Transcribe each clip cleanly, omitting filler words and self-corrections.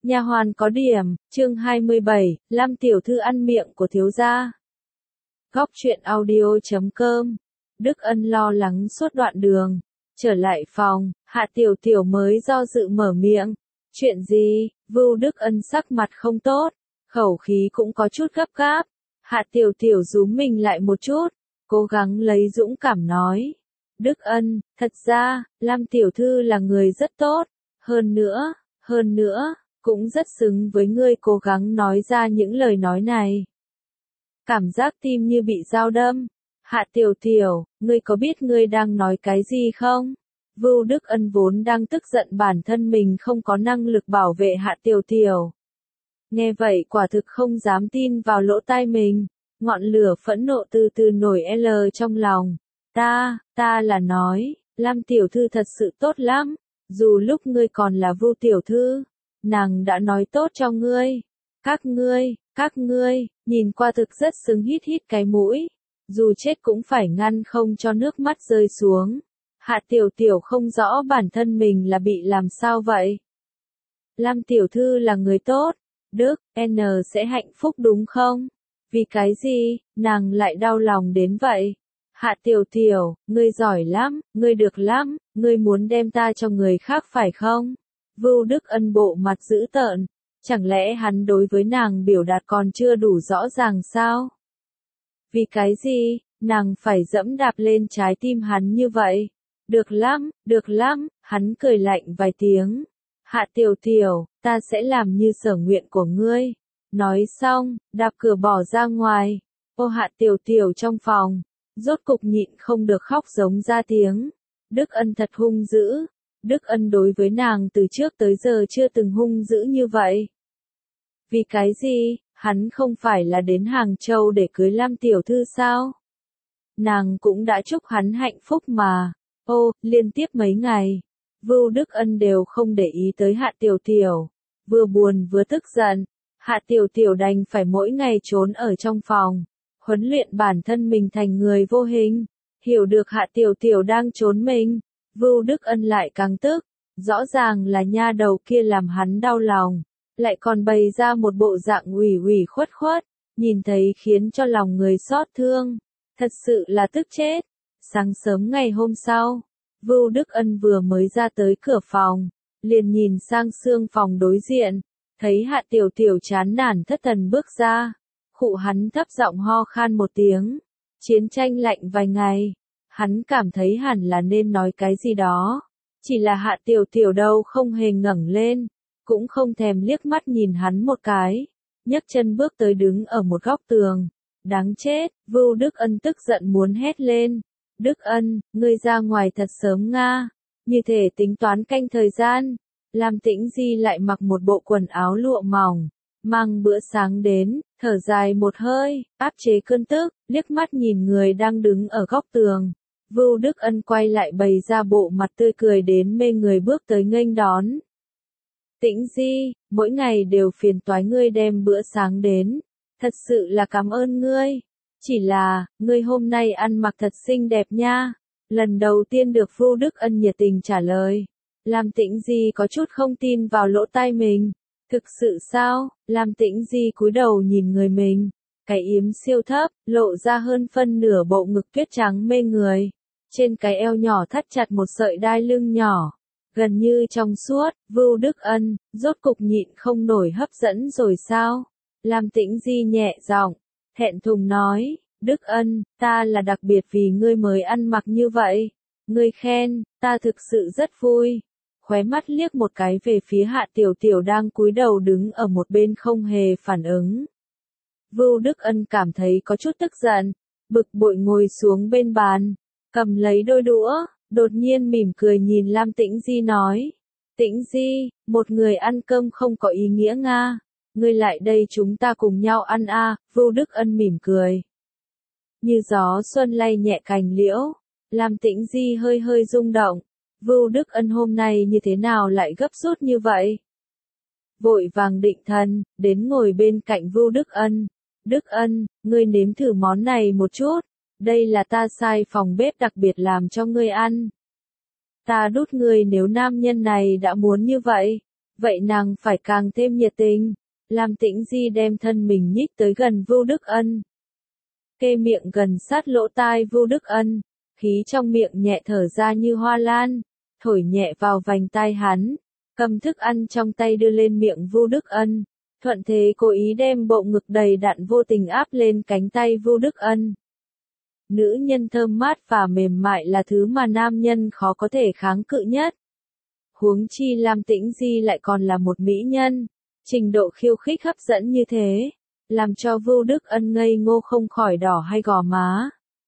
Nha hoàn có điểm, chương 27, Lam tiểu thư ăn miệng của thiếu gia. Góc truyện audio.com. Đức Ân lo lắng suốt đoạn đường, trở lại phòng, Hạ Tiểu Tiểu mới do dự mở miệng. Chuyện gì? Vưu Đức Ân sắc mặt không tốt, khẩu khí cũng có chút gấp gáp. Hạ Tiểu Tiểu rúm mình lại một chút, cố gắng lấy dũng cảm nói. Đức Ân, thật ra, Lam tiểu thư là người rất tốt, hơn nữa, cũng rất xứng với ngươi cố gắng nói ra những lời nói này. Cảm giác tim như bị dao đâm. Hạ Tiểu Tiểu, ngươi có biết ngươi đang nói cái gì không? Vưu Đức Ân vốn đang tức giận bản thân mình không có năng lực bảo vệ Hạ Tiểu Tiểu. Nghe vậy quả thực không dám tin vào lỗ tai mình, ngọn lửa phẫn nộ từ từ nổi L trong lòng. Ta là nói, Lam tiểu thư thật sự tốt lắm, dù lúc ngươi còn là Vưu tiểu thư, nàng đã nói tốt cho ngươi. Các ngươi, nhìn qua thực rất xứng hít cái mũi, dù chết cũng phải ngăn không cho nước mắt rơi xuống. Hạ Tiểu Tiểu không rõ bản thân mình là bị làm sao vậy. Lam tiểu thư là người tốt, Đức N sẽ hạnh phúc đúng không? Vì cái gì, nàng lại đau lòng đến vậy? Hạ Tiểu Tiểu, ngươi giỏi lắm, ngươi được lắm, ngươi muốn đem ta cho người khác phải không? Vưu Đức Ân bộ mặt dữ tợn, chẳng lẽ hắn đối với nàng biểu đạt còn chưa đủ rõ ràng sao? Vì cái gì, nàng phải dẫm đạp lên trái tim hắn như vậy? Được lắm, hắn cười lạnh vài tiếng. Hạ Tiểu Tiểu, ta sẽ làm như sở nguyện của ngươi. Nói xong, đạp cửa bỏ ra ngoài. Ô Hạ Tiểu Tiểu trong phòng, rốt cục nhịn không được khóc giống ra tiếng. Đức Ân thật hung dữ. Đức Ân đối với nàng từ trước tới giờ chưa từng hung dữ như vậy. Vì cái gì, hắn không phải là đến Hàng Châu để cưới Lam tiểu thư sao? Nàng cũng đã chúc hắn hạnh phúc mà. Liên tiếp mấy ngày, Vưu Đức Ân đều không để ý tới Hạ Tiểu Tiểu. Vừa buồn vừa tức giận, Hạ Tiểu Tiểu đành phải mỗi ngày trốn ở trong phòng, huấn luyện bản thân mình thành người vô hình. Hiểu được Hạ Tiểu Tiểu đang trốn mình, Vưu Đức Ân lại càng tức, rõ ràng là nha đầu kia làm hắn đau lòng, lại còn bày ra một bộ dạng ủy khuất, nhìn thấy khiến cho lòng người xót thương, thật sự là tức chết. Sáng sớm ngày hôm sau, Vưu Đức Ân vừa mới ra tới cửa phòng, liền nhìn sang xương phòng đối diện, thấy Hạ Tiểu Tiểu chán nản thất thần bước ra, hắn thấp giọng ho khan một tiếng. Chiến tranh lạnh vài ngày, hắn cảm thấy hẳn là nên nói cái gì đó, chỉ là Hạ Tiểu Tiểu đâu không hề ngẩng lên, cũng không thèm liếc mắt nhìn hắn một cái, nhấc chân bước tới đứng ở một góc tường. Đáng chết, Vưu Đức Ân tức giận muốn hét lên. Đức Ân, ngươi ra ngoài thật sớm nga, như thể tính toán canh thời gian. Lam Tĩnh Di lại mặc một bộ quần áo lụa mỏng, mang bữa sáng đến, thở dài một hơi, áp chế cơn tức, liếc mắt nhìn người đang đứng ở góc tường. Vưu Đức Ân quay lại bày ra bộ mặt tươi cười đến mê người bước tới nghênh đón. Tĩnh Di, mỗi ngày đều phiền toái ngươi đem bữa sáng đến, thật sự là cảm ơn ngươi. Chỉ là, ngươi hôm nay ăn mặc thật xinh đẹp nha. Lần đầu tiên được Vưu Đức Ân nhiệt tình trả lời. Lam Tĩnh Di có chút không tin vào lỗ tai mình. Thực sự sao? Lam Tĩnh Di cúi đầu nhìn người mình. Cái yếm siêu thấp, lộ ra hơn phân nửa bộ ngực tuyết trắng mê người. Trên cái eo nhỏ thắt chặt một sợi đai lưng nhỏ, gần như trong suốt. Vưu Đức Ân, rốt cục nhịn không nổi hấp dẫn rồi sao? Lam Tĩnh Di nhẹ giọng, thẹn thùng nói, Đức Ân, ta là đặc biệt vì ngươi mới ăn mặc như vậy. Ngươi khen, ta thực sự rất vui. Khóe mắt liếc một cái về phía Hạ Tiểu Tiểu đang cúi đầu đứng ở một bên không hề phản ứng. Vưu Đức Ân cảm thấy có chút tức giận, bực bội ngồi xuống bên bàn, cầm lấy đôi đũa, đột nhiên mỉm cười nhìn Lam Tĩnh Di nói. Tĩnh Di, một người ăn cơm không có ý nghĩa nga. Ngươi lại đây chúng ta cùng nhau ăn a. Vưu Đức Ân mỉm cười. Như gió xuân lay nhẹ cành liễu, Lam Tĩnh Di hơi rung động. Vưu Đức Ân hôm nay như thế nào lại gấp rút như vậy? Vội vàng định thần, đến ngồi bên cạnh Vưu Đức Ân. Đức Ân, ngươi nếm thử món này một chút. Đây là ta sai phòng bếp đặc biệt làm cho ngươi ăn. Ta đút ngươi nếu nam nhân này đã muốn như vậy. vậy nàng phải càng thêm nhiệt tình. Lam Tĩnh Di đem thân mình nhích tới gần Vu Đức Ân. Kê miệng gần sát lỗ tai Vu Đức Ân, khí trong miệng nhẹ thở ra như hoa lan, thổi nhẹ vào vành tai hắn, cầm thức ăn trong tay đưa lên miệng Vu Đức Ân, thuận thế cố ý đem bộ ngực đầy đặn vô tình áp lên cánh tay Vu Đức Ân. Nữ nhân thơm mát và mềm mại là thứ mà nam nhân khó có thể kháng cự nhất. Huống chi Lam Tĩnh Di lại còn là một mỹ nhân, trình độ khiêu khích hấp dẫn như thế, làm cho Vu Đức Ân ngây ngô không khỏi đỏ hai gò má.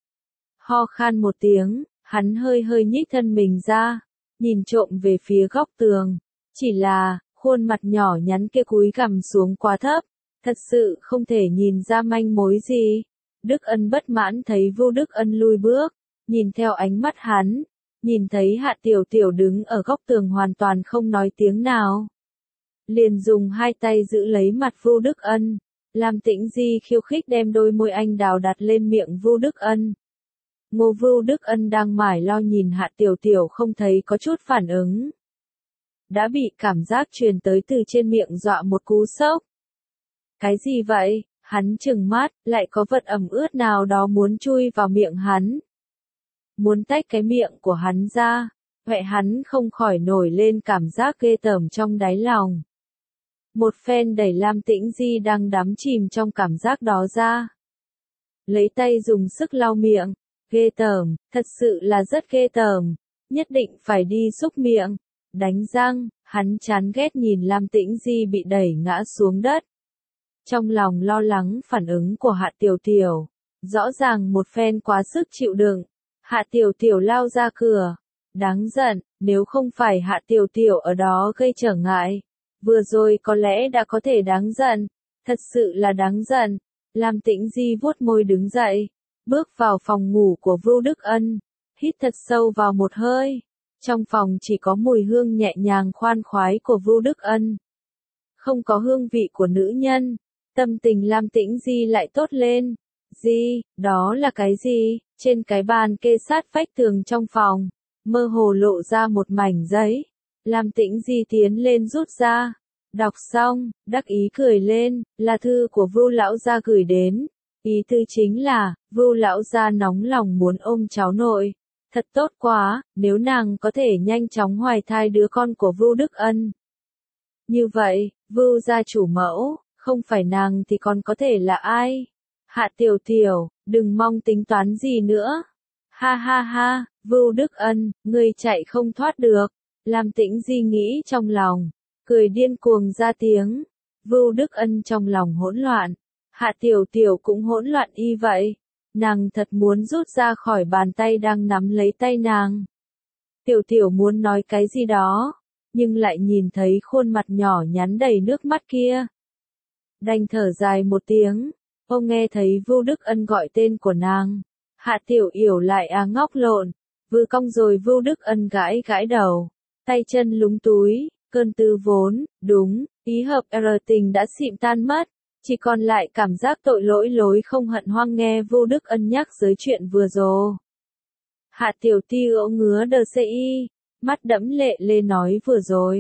Ho khan một tiếng, hắn hơi hơi nhích thân mình ra, nhìn trộm về phía góc tường, chỉ là, khuôn mặt nhỏ nhắn kia cúi gằm xuống quá thấp, thật sự không thể nhìn ra manh mối gì. Đức Ân bất mãn thấy Vu Đức Ân lui bước, nhìn theo ánh mắt hắn, nhìn thấy Hạ Tiểu Tiểu đứng ở góc tường hoàn toàn không nói tiếng nào. Liền dùng hai tay giữ lấy mặt Vu Đức Ân, Lam Tĩnh Di khiêu khích đem đôi môi anh đào đặt lên miệng Vu Đức Ân. Ngô Vu Đức Ân đang mải lo nhìn Hạ Tiểu Tiểu không thấy có chút phản ứng. Đã bị cảm giác truyền tới từ trên miệng dọa một cú sốc. Cái gì vậy? Hắn trừng mắt, lại có vật ẩm ướt nào đó muốn chui vào miệng hắn. Muốn tách cái miệng của hắn ra, vậy hắn không khỏi nổi lên cảm giác ghê tởm trong đáy lòng. Một phen đẩy Lam Tĩnh Di đang đắm chìm trong cảm giác đó ra. Lấy tay dùng sức lau miệng, ghê tởm, thật sự là rất ghê tởm, nhất định phải đi xúc miệng, đánh răng, hắn chán ghét nhìn Lam Tĩnh Di bị đẩy ngã xuống đất. Trong lòng lo lắng phản ứng của Hạ Tiểu Tiểu, rõ ràng một phen quá sức chịu đựng, Hạ Tiểu Tiểu lao ra cửa, đáng giận, nếu không phải Hạ Tiểu Tiểu ở đó gây trở ngại, vừa rồi có lẽ đã có thể đáng giận, thật sự là đáng giận. Lam Tĩnh Di vuốt môi đứng dậy, bước vào phòng ngủ của Vu Đức Ân, hít thật sâu vào một hơi, trong phòng chỉ có mùi hương nhẹ nhàng khoan khoái của Vu Đức Ân. Không có hương vị của nữ nhân, tâm tình Lam Tĩnh Di lại tốt lên. Gì, đó là cái gì? Trên cái bàn kê sát vách tường trong phòng, mơ hồ lộ ra một mảnh giấy. Lam Tĩnh Di tiến lên rút ra, đọc xong, đắc ý cười lên, là thư của Vu lão gia gửi đến. Ý thư chính là, Vu lão gia nóng lòng muốn ôm cháu nội. Thật tốt quá, nếu nàng có thể nhanh chóng hoài thai đứa con của Vu Đức Ân. Như vậy, Vu gia chủ mẫu, không phải nàng thì còn có thể là ai? Hạ Tiểu Tiểu, đừng mong tính toán gì nữa. Ha ha ha, Vu Đức Ân, ngươi chạy không thoát được. Lam Tĩnh Di nghĩ trong lòng, cười điên cuồng ra tiếng. Vu Đức Ân trong lòng hỗn loạn, Hạ Tiểu Tiểu cũng hỗn loạn y vậy. Nàng thật muốn rút ra khỏi bàn tay đang nắm lấy tay nàng. Tiểu Tiểu muốn nói cái gì đó, nhưng lại nhìn thấy khuôn mặt nhỏ nhắn đầy nước mắt kia. Đành thở dài một tiếng, ông nghe thấy Vu Đức Ân gọi tên của nàng. Hạ Tiểu Yểu lại ngóc lộn, vừa cong rồi Vu Đức Ân gãi gãi đầu, tay chân lúng túi, cơn tư vốn, đúng, ý hợp R tình đã xịm tan mất, chỉ còn lại cảm giác tội lỗi lối không hận hoang nghe Vu Đức Ân nhắc tới chuyện vừa rồi. Hạ Tiểu Tiêu ngứa đờ CI, mắt đẫm lệ lê nói vừa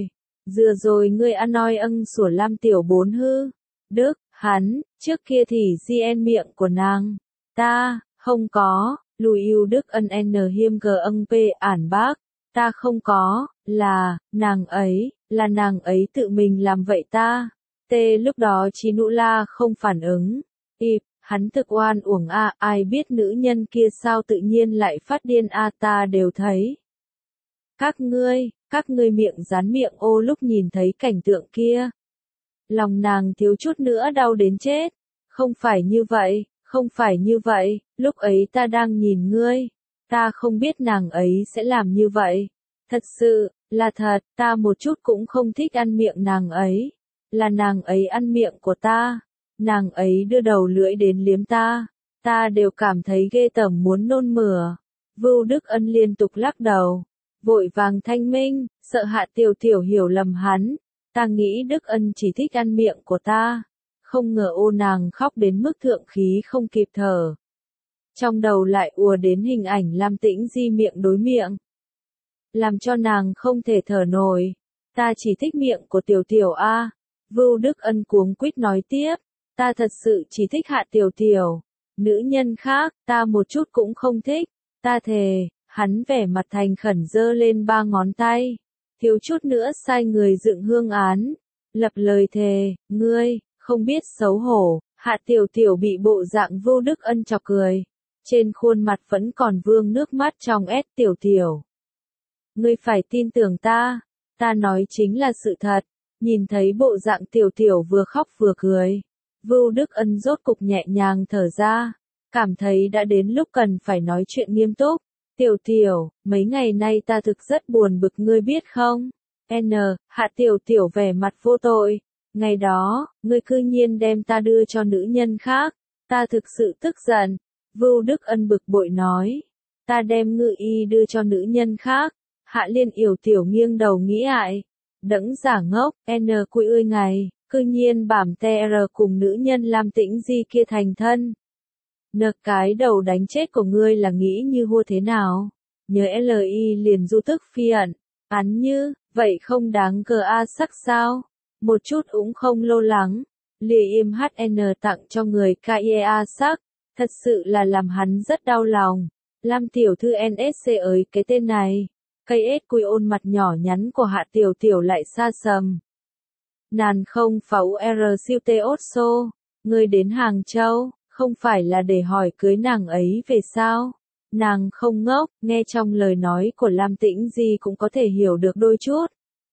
rồi ngươi ăn nói ân sủa Lam Tiểu Bốn hư. Đức, hắn, trước kia thì GN miệng của nàng. Ta, không có, lùi yêu Đức Ân N hiêm g ân p ản bác. Ta không có, là nàng ấy tự mình làm vậy ta. T lúc đó Chí Nụ La không phản ứng. Hắn thực oan uổng ai biết nữ nhân kia sao tự nhiên lại phát điên ta đều thấy. Các ngươi miệng dán miệng ô lúc nhìn thấy cảnh tượng kia. Lòng nàng thiếu chút nữa đau đến chết. Không phải như vậy, lúc ấy ta đang nhìn ngươi. Ta không biết nàng ấy sẽ làm như vậy. Thật sự, là thật, ta một chút cũng không thích ăn miệng nàng ấy. Là nàng ấy ăn miệng của ta. Nàng ấy đưa đầu lưỡi đến liếm ta. Ta đều cảm thấy ghê tởm muốn nôn mửa. Vu Đức Ân liên tục lắc đầu. Vội vàng thanh minh, sợ Hạ Tiểu Tiểu hiểu lầm hắn. Ta nghĩ Đức Ân chỉ thích ăn miệng của ta. Không ngờ ô nàng khóc đến mức thượng khí không kịp thở. Trong đầu lại ùa đến hình ảnh Lam Tĩnh Di miệng đối miệng. Làm cho nàng không thể thở nổi. Ta chỉ thích miệng của Tiểu Tiểu a. Vưu Đức Ân cuống quýt nói tiếp, ta thật sự chỉ thích Hạ Tiểu Tiểu. Nữ nhân khác, ta một chút cũng không thích. Ta thề, hắn vẻ mặt thành khẩn giơ lên 3 ngón tay. Thiếu chút nữa sai người dựng hương án. Lập lời thề, ngươi, không biết xấu hổ. Hạ Tiểu Tiểu bị bộ dạng Vưu Đức Ân chọc cười. Trên khuôn mặt vẫn còn vương nước mắt trong ép Tiểu Tiểu. Ngươi phải tin tưởng ta nói chính là sự thật. Nhìn thấy bộ dạng Tiểu Tiểu vừa khóc vừa cười. Vưu Đức Ân rốt cục nhẹ nhàng thở ra. Cảm thấy đã đến lúc cần phải nói chuyện nghiêm túc. Tiểu Tiểu, mấy ngày nay ta thực rất buồn bực ngươi biết không? Hạ Tiểu Tiểu vẻ mặt vô tội. Ngày đó, ngươi cư nhiên đem ta đưa cho nữ nhân khác. Ta thực sự tức giận. Vưu Đức Ân bực bội nói. Ta đem Ngự Y đưa cho nữ nhân khác. Hạ Liên Yểu Tiểu nghiêng đầu nghĩ lại. Đẫng giả ngốc, cùi ơi ngày, cư nhiên bảm TR cùng nữ nhân Lam Tĩnh Di kia thành thân. Cái đầu đánh chết của ngươi là nghĩ như hua thế nào? Nhớ LI liền du tức phi ẩn. Án như, vậy không đáng cờ a sắc sao? Một chút cũng không lo lắng. Lìa im HN tặng cho người KIA sắc. Thật sự là làm hắn rất đau lòng. Lam tiểu thư NSC ơi cái tên này. Cây ết cùi ôn mặt nhỏ nhắn của Hạ Tiểu Tiểu lại xa sầm. Nàng không pháo R siêu tê ốt xô. Ngươi đến Hàng Châu, không phải là để hỏi cưới nàng ấy về sao? Nàng không ngốc, nghe trong lời nói của Lam Tĩnh Di cũng có thể hiểu được đôi chút.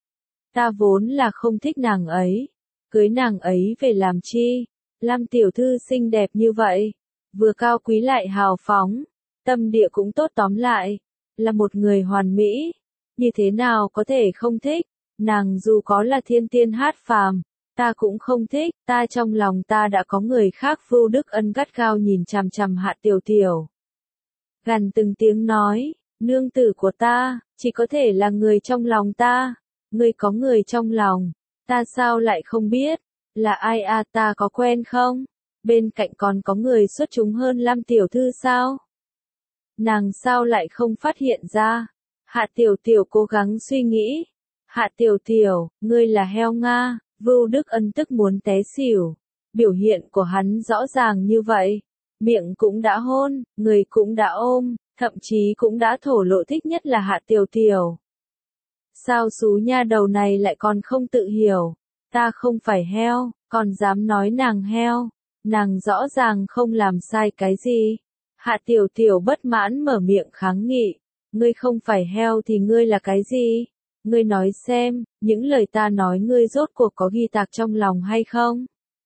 Ta vốn là không thích nàng ấy. Cưới nàng ấy về làm chi? Lam tiểu thư xinh đẹp như vậy. Vừa cao quý lại hào phóng. Tâm địa cũng tốt tóm lại. Là một người hoàn mỹ. Như thế nào có thể không thích? Nàng dù có là thiên tiên hát phàm. Ta cũng không thích. Ta trong lòng ta đã có người khác. Vưu Đức Ân gắt gao nhìn chằm chằm Hạ Tiểu Tiểu. Gằn từng tiếng nói. Nương tử của ta, chỉ có thể là người trong lòng ta. Ngươi có người trong lòng. Ta sao lại không biết? Là ai à, ta có quen không? Bên cạnh còn có người xuất chúng hơn Lam tiểu thư sao? Nàng sao lại không phát hiện ra? Hạ Tiểu Tiểu cố gắng suy nghĩ. Hạ Tiểu Tiểu, ngươi là heo Nga. Vưu Đức Ân tức muốn té xỉu. Biểu hiện của hắn rõ ràng như vậy. Miệng cũng đã hôn, người cũng đã ôm, thậm chí cũng đã thổ lộ thích nhất là Hạ Tiểu Tiểu. Sao xú nha đầu này lại còn không tự hiểu? Ta không phải heo, còn dám nói nàng heo. Nàng rõ ràng không làm sai cái gì. Hạ Tiểu Tiểu bất mãn mở miệng kháng nghị. Ngươi không phải heo thì ngươi là cái gì? Ngươi nói xem, những lời ta nói ngươi rốt cuộc có ghi tạc trong lòng hay không?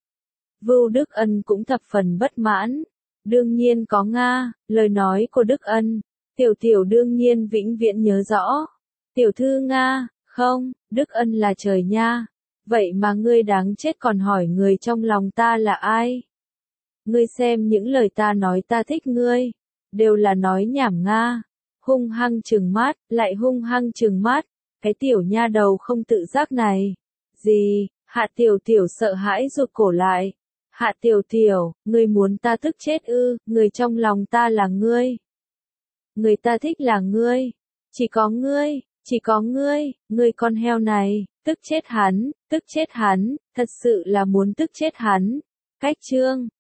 Vưu Đức Ân cũng thập phần bất mãn. Đương nhiên có Nga, lời nói của Đức Ân. Tiểu Tiểu đương nhiên vĩnh viễn nhớ rõ. Tiểu thư Nga, không, Đức Ân là trời nha. Vậy mà ngươi đáng chết còn hỏi người trong lòng ta là ai? Ngươi xem những lời ta nói ta thích ngươi. Đều là nói nhảm Nga. Hung hăng trừng mắt, lại hung hăng trừng mắt. Cái tiểu nha đầu không tự giác này. Gì? Hạ Tiểu Tiểu sợ hãi rụt cổ lại. Hạ Tiểu Tiểu, ngươi muốn ta tức chết ư? Người trong lòng ta là ngươi. Người ta thích là ngươi. Chỉ có ngươi con heo này, tức chết hắn, thật sự là muốn tức chết hắn. Cách chương